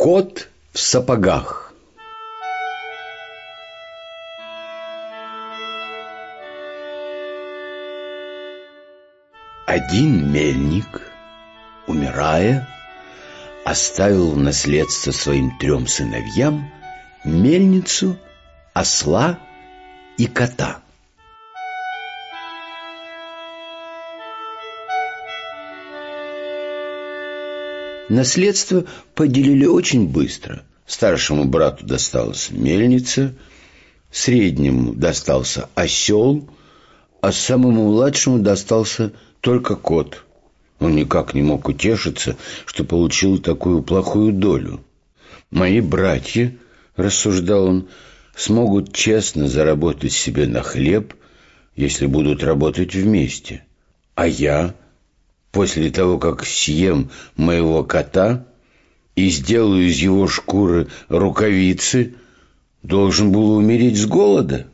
Кот в сапогах. Один мельник, умирая, оставил в наследство своим 3 сыновьям мельницу, осла и кота. Наследство поделили очень быстро. Старшему брату досталась мельница, среднему достался осел, а самому младшему достался только кот. Он никак не мог утешиться, что получил такую плохую долю. «Мои братья, — рассуждал он, — смогут честно заработать себе на хлеб, если будут работать вместе. А я, после того, как съем моего кота и сделаю из его шкуры рукавицы, должен был умереть с голода».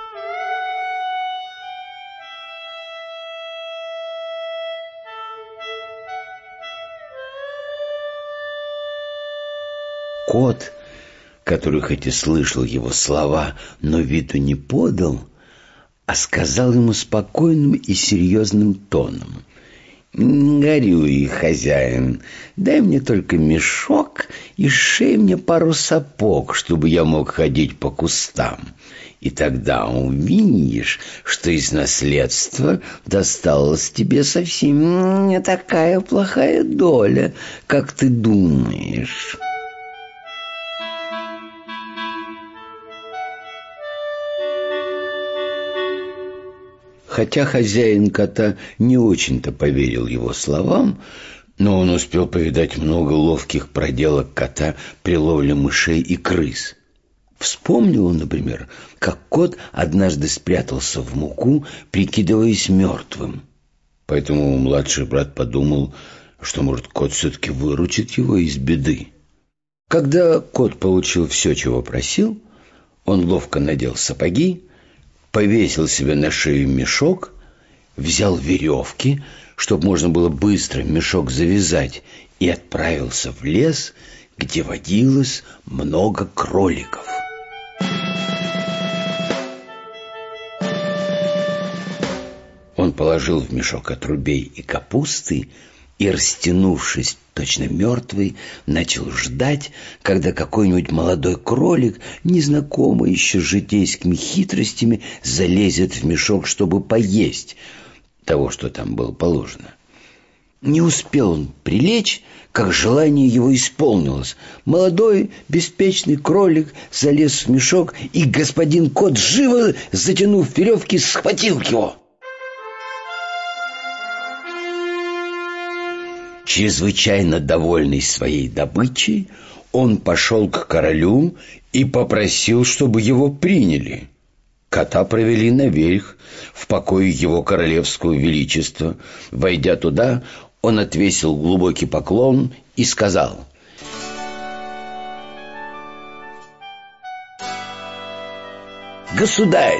Кот, который хоть и слышал его слова, но виду не подал, а сказал ему спокойным и серьезным тоном: «Не горюй, хозяин, дай мне только мешок и сшей мне пару сапог, чтобы я мог ходить по кустам. И тогда увидишь, что из наследства досталась тебе совсем не такая плохая доля, как ты думаешь». Хотя хозяин кота не очень-то поверил его словам, но он успел повидать много ловких проделок кота при ловле мышей и крыс. Вспомнил он, например, как кот однажды спрятался в муку, прикидываясь мертвым. Поэтому младший брат подумал, что, может, кот все-таки выручит его из беды. Когда кот получил все, чего просил, он ловко надел сапоги, повесил себе на шею мешок, взял веревки, чтобы можно было быстро мешок завязать, и отправился в лес, где водилось много кроликов. Он положил в мешок отрубей и капусты и, растянувшись точно мертвый, начал ждать, когда какой-нибудь молодой кролик, незнакомый еще с житейскими хитростями, залезет в мешок, чтобы поесть того, что там было положено. Не успел он прилечь, как желание его исполнилось. Молодой беспечный кролик залез в мешок, и господин кот, живо затянув веревки, схватил его. Чрезвычайно довольный своей добычей, он пошел к королю и попросил, чтобы его приняли. Кота провели наверх, в покое его королевского величества. Войдя туда, он отвесил глубокий поклон и сказал: «Государь,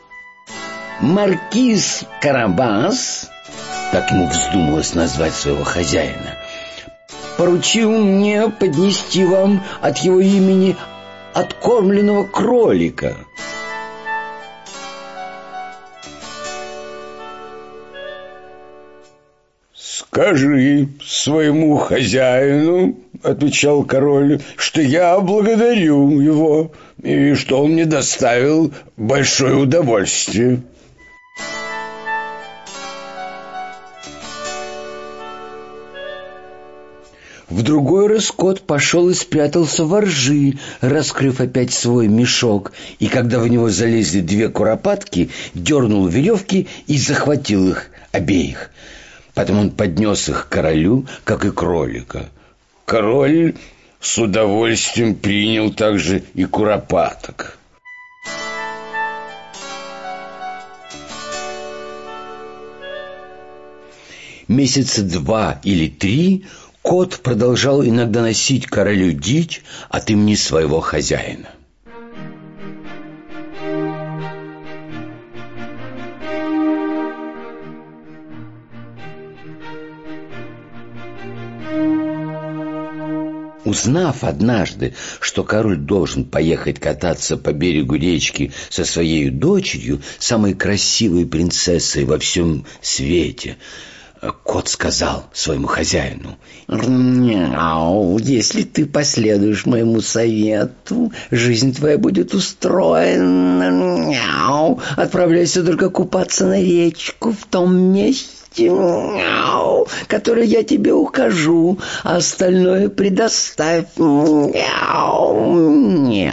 маркиз Карабас, так ему вздумалось назвать своего хозяина, поручил мне поднести вам от его имени откормленного кролика». «Скажи своему хозяину, — отвечал король, — что я благодарю его и что он мне доставил большое удовольствие». В другой раз кот пошел и спрятался во ржи, раскрыв опять свой мешок, и когда в него залезли 2 куропатки, дернул веревки и захватил их обеих. Потом он поднес их к королю, как и кролика. Король с удовольствием принял также и куропаток. Месяца 2 или 3 кот продолжал иногда носить королю дичь от имени своего хозяина. Узнав однажды, что король должен поехать кататься по берегу речки со своей дочерью, самой красивой принцессой во всем свете, кот сказал своему хозяину: «Мяу, если ты последуешь моему совету, жизнь твоя будет устроена. Мяу, отправляйся только купаться на речку в том месте, мяу, которое я тебе укажу, а остальное предоставь мяу мне».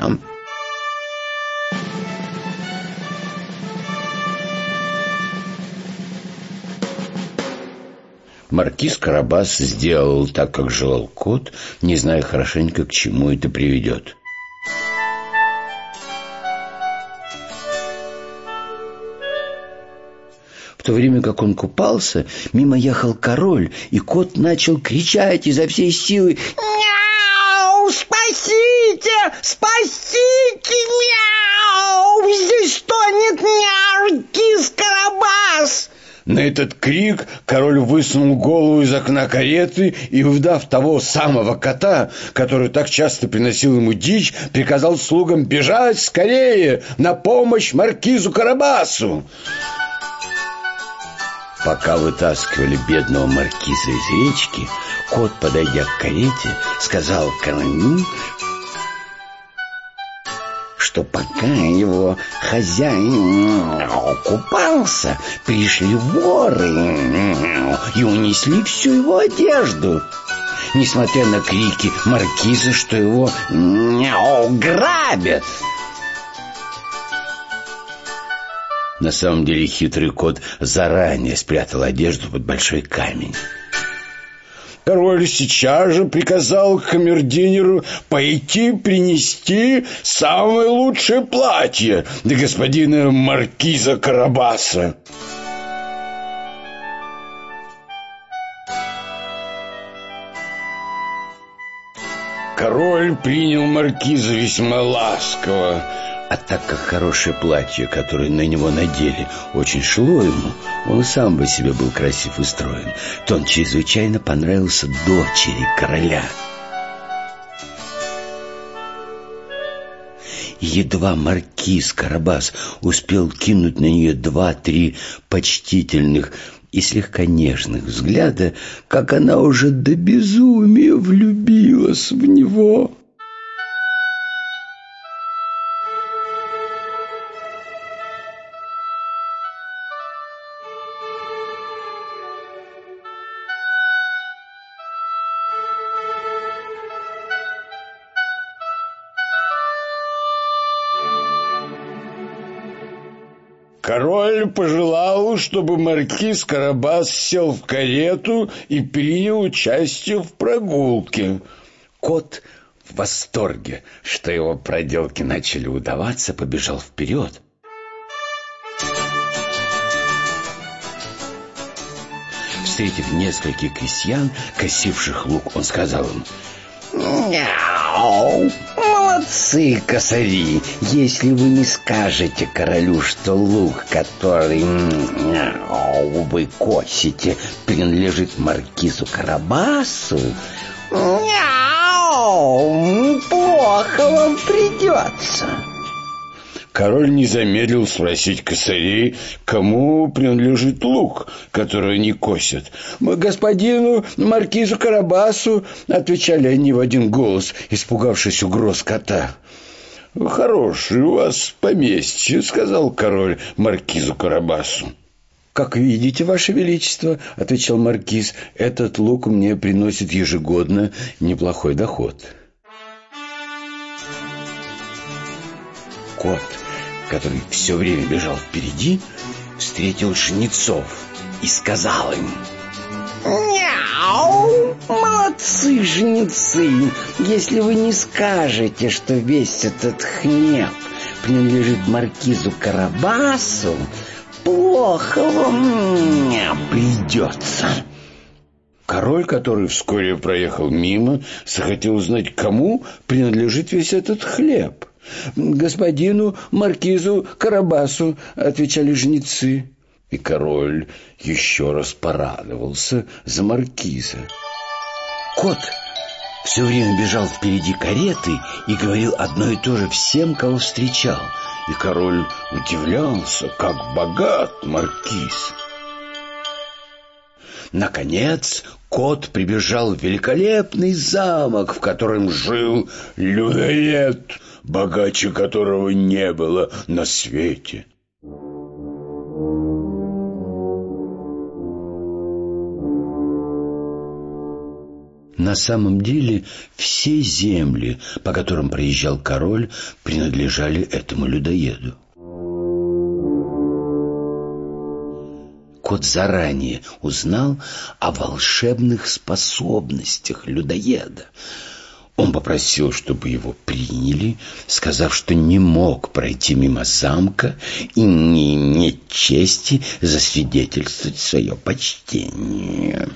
Маркиз Карабас сделал так, как желал кот, не зная хорошенько, к чему это приведет. В то время как он купался, мимо ехал король, и кот начал кричать изо всей силы: «Мяу! Спасите! Спасите! Мяу! Здесь тонет Маркиз Карабас!» На этот крик король высунул голову из окна кареты и, увидав того самого кота, который так часто приносил ему дичь, приказал слугам бежать скорее на помощь маркизу Карабасу. Пока вытаскивали бедного маркиза из речки, кот, подойдя к карете, сказал королю, что пока его хозяин купался, пришли воры и унесли всю его одежду. Несмотря на крики маркиза, что его грабят. На самом деле хитрый кот заранее спрятал одежду под большой камень. Король сейчас же приказал камердинеру пойти принести самое лучшее платье для господина маркиза Карабаса. Король принял маркиза весьма ласково. А так как хорошее платье, которое на него надели, очень шло ему, он сам по себе был красив и строен, то он чрезвычайно понравился дочери короля. Едва маркиз Карабас успел кинуть на нее 2-3 почтительных и слегка нежных взгляда, как она уже до безумия влюбилась в него. Король пожелал, чтобы маркиз Карабас сел в карету и принял участие в прогулке. Кот в восторге, что его проделки начали удаваться, побежал вперед. Встретив нескольких крестьян, косивших лук, он сказал им: «Мяу! Молодцы, косари! Если вы не скажете королю, что лук, который вы косите, принадлежит маркизу Карабасу, плохо вам придется». Король не замедлил спросить косарей, кому принадлежит лук, который они косят. «Господину маркизу Карабасу», — отвечали они в один голос, испугавшись угроз кота. «Хорошее у вас поместье», — сказал король маркизу Карабасу. «Как видите, ваше величество», — отвечал маркиз, — «этот лук мне приносит ежегодно неплохой доход». Кот, который все время бежал впереди, встретил жнецов и сказал им: «Мяу! Молодцы, жнецы! Если вы не скажете, что весь этот хлеб принадлежит маркизу Карабасу, плохо вам придется». Король, который вскоре проехал мимо, захотел узнать, кому принадлежит весь этот хлеб. «Господину маркизу Карабасу», — отвечали жнецы. И король еще раз порадовался за маркиза. Кот все время бежал впереди кареты и говорил одно и то же всем, кого встречал. И король удивлялся, как богат маркиз. Наконец кот прибежал в великолепный замок, в котором жил людоед, богаче которого не было на свете. На самом деле все земли, по которым проезжал король, принадлежали этому людоеду. Кот заранее узнал о волшебных способностях людоеда. Он попросил, чтобы его приняли, сказав, что не мог пройти мимо замка и не иметь чести засвидетельствовать свое почтение.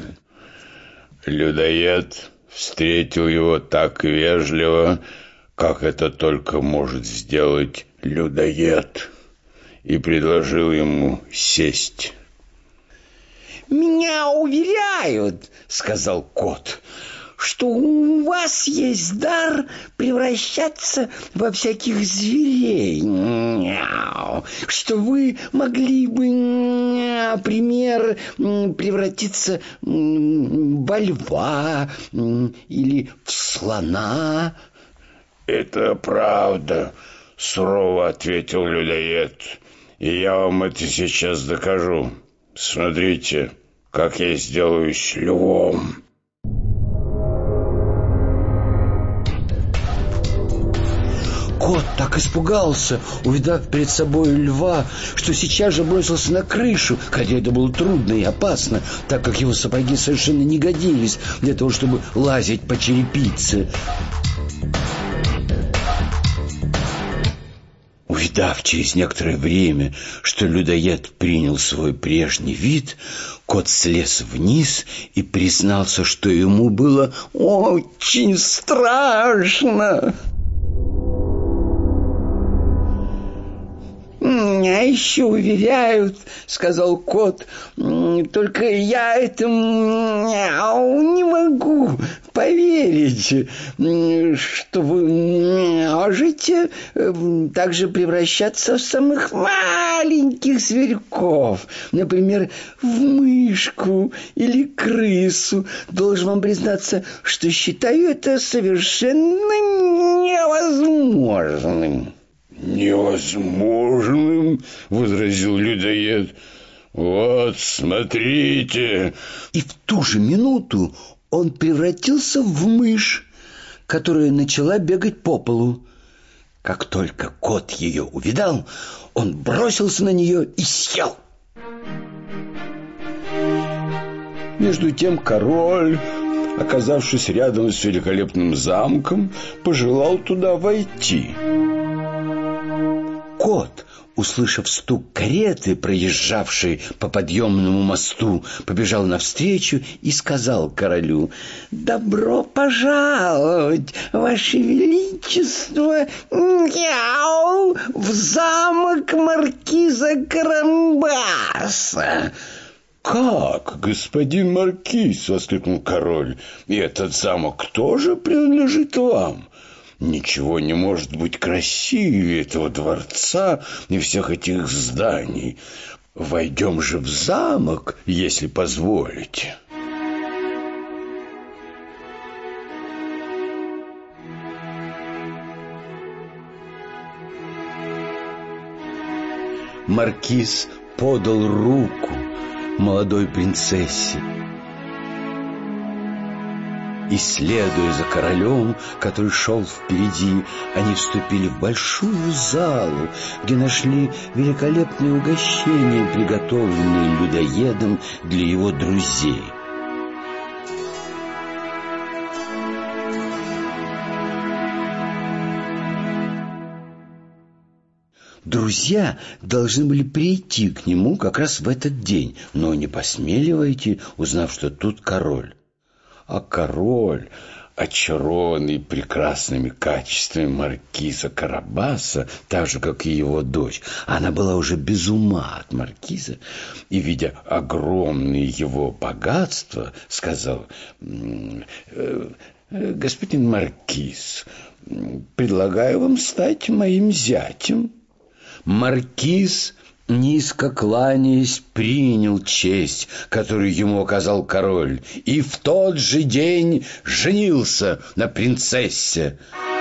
Людоед встретил его так вежливо, как это только может сделать людоед, и предложил ему сесть. «Меня уверяют, — сказал кот, — что у вас есть дар превращаться во всяких зверей, что вы могли бы, например, превратиться во льва или в слона». «Это правда, — сурово ответил людоед, — и я вам это сейчас докажу. Смотрите, как я сделаюсь львом». Кот так испугался, увидав перед собой льва, что сейчас же бросился на крышу, хотя это было трудно и опасно, так как его сапоги совершенно не годились для того, чтобы лазить по черепице. Увидав через некоторое время, что людоед принял свой прежний вид, кот слез вниз и признался, что ему было очень страшно. «Меня еще уверяют, — сказал кот, — только я этому не могу поверить, что вы можете также превращаться в самых маленьких зверьков, например, в мышку или крысу. Должен вам признаться, что считаю это совершенно невозможным». «Невозможным, — возразил людоед, — вот смотрите». И в ту же минуту он превратился в мышь, которая начала бегать по полу. Как только кот ее увидал, он бросился на нее и съел. Между тем король, оказавшись рядом с великолепным замком, пожелал туда войти. Кот, услышав стук кареты, проезжавшей по подъемному мосту, побежал навстречу и сказал королю: «Добро пожаловать, ваше величество, в замок маркиза Карабаса». «Как, господин маркиз? — воскликнул король. — И этот замок тоже принадлежит вам? Ничего не может быть красивее этого дворца и всех этих зданий. Войдем же в замок, если позволите». Маркиз подал руку молодой принцессе. И, следуя за королем, который шел впереди, они вступили в большую залу, где нашли великолепные угощения, приготовленные людоедом для его друзей. Друзья должны были прийти к нему как раз в этот день, но не посмели войти, узнав, что тут король. А король, очарованный прекрасными качествами маркиза Карабаса, так же, как и его дочь, она была уже без ума от маркиза, и, видя огромные его богатства, сказал: Господин маркиз, предлагаю вам стать моим зятем. Маркиз, низко кланяясь, принял честь, которую ему оказал король, и в тот же день женился на принцессе.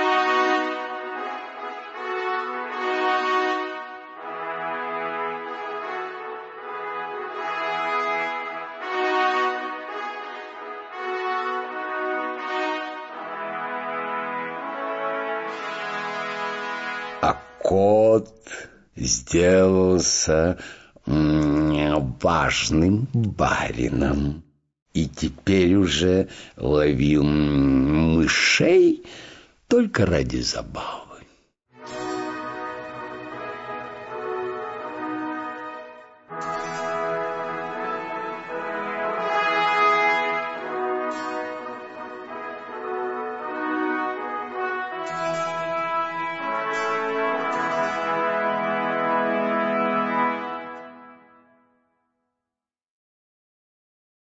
А кот сделался важным барином и теперь уже ловил мышей только ради забав.